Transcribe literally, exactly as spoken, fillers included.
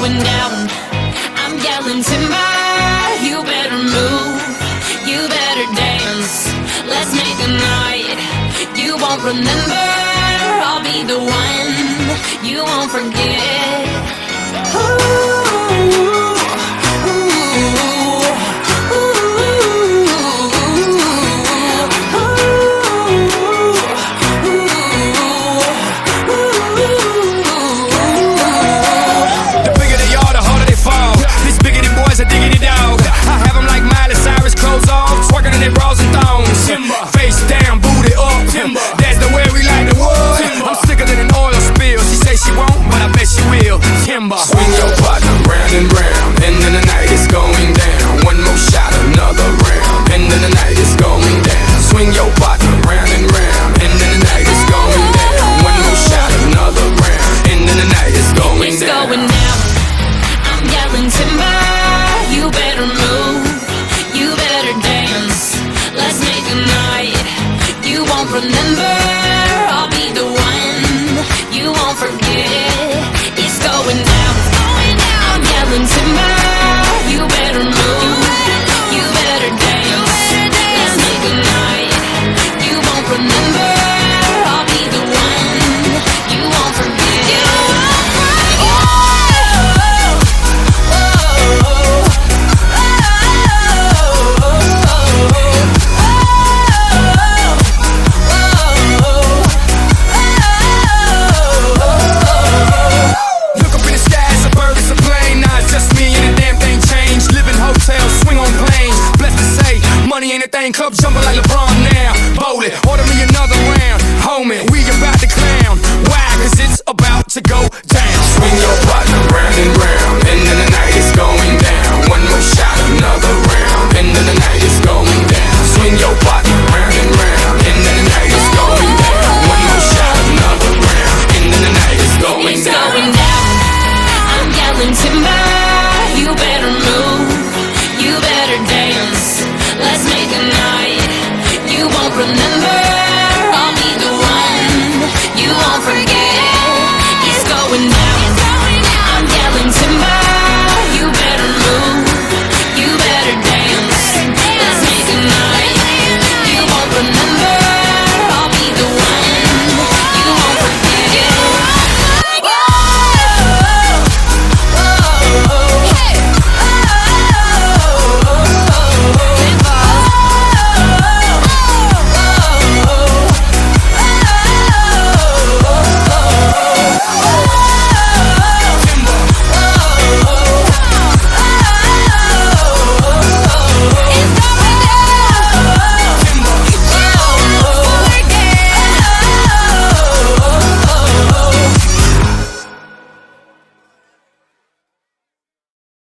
going down. I'm yelling timber, you better move, you better dance. Let's make a night you won't remember. I'll be the one you won't forget. Ooh. Swing your partner round and round, and then the night is going down. One more shot, another round, and then the night is going down. Swing your partner round and round, and then the night is going down. One more shot, another round, and then the night is going it's down. It's going down. I'm yelling timber, you better move, you better dance. Let's make a night you won't remember.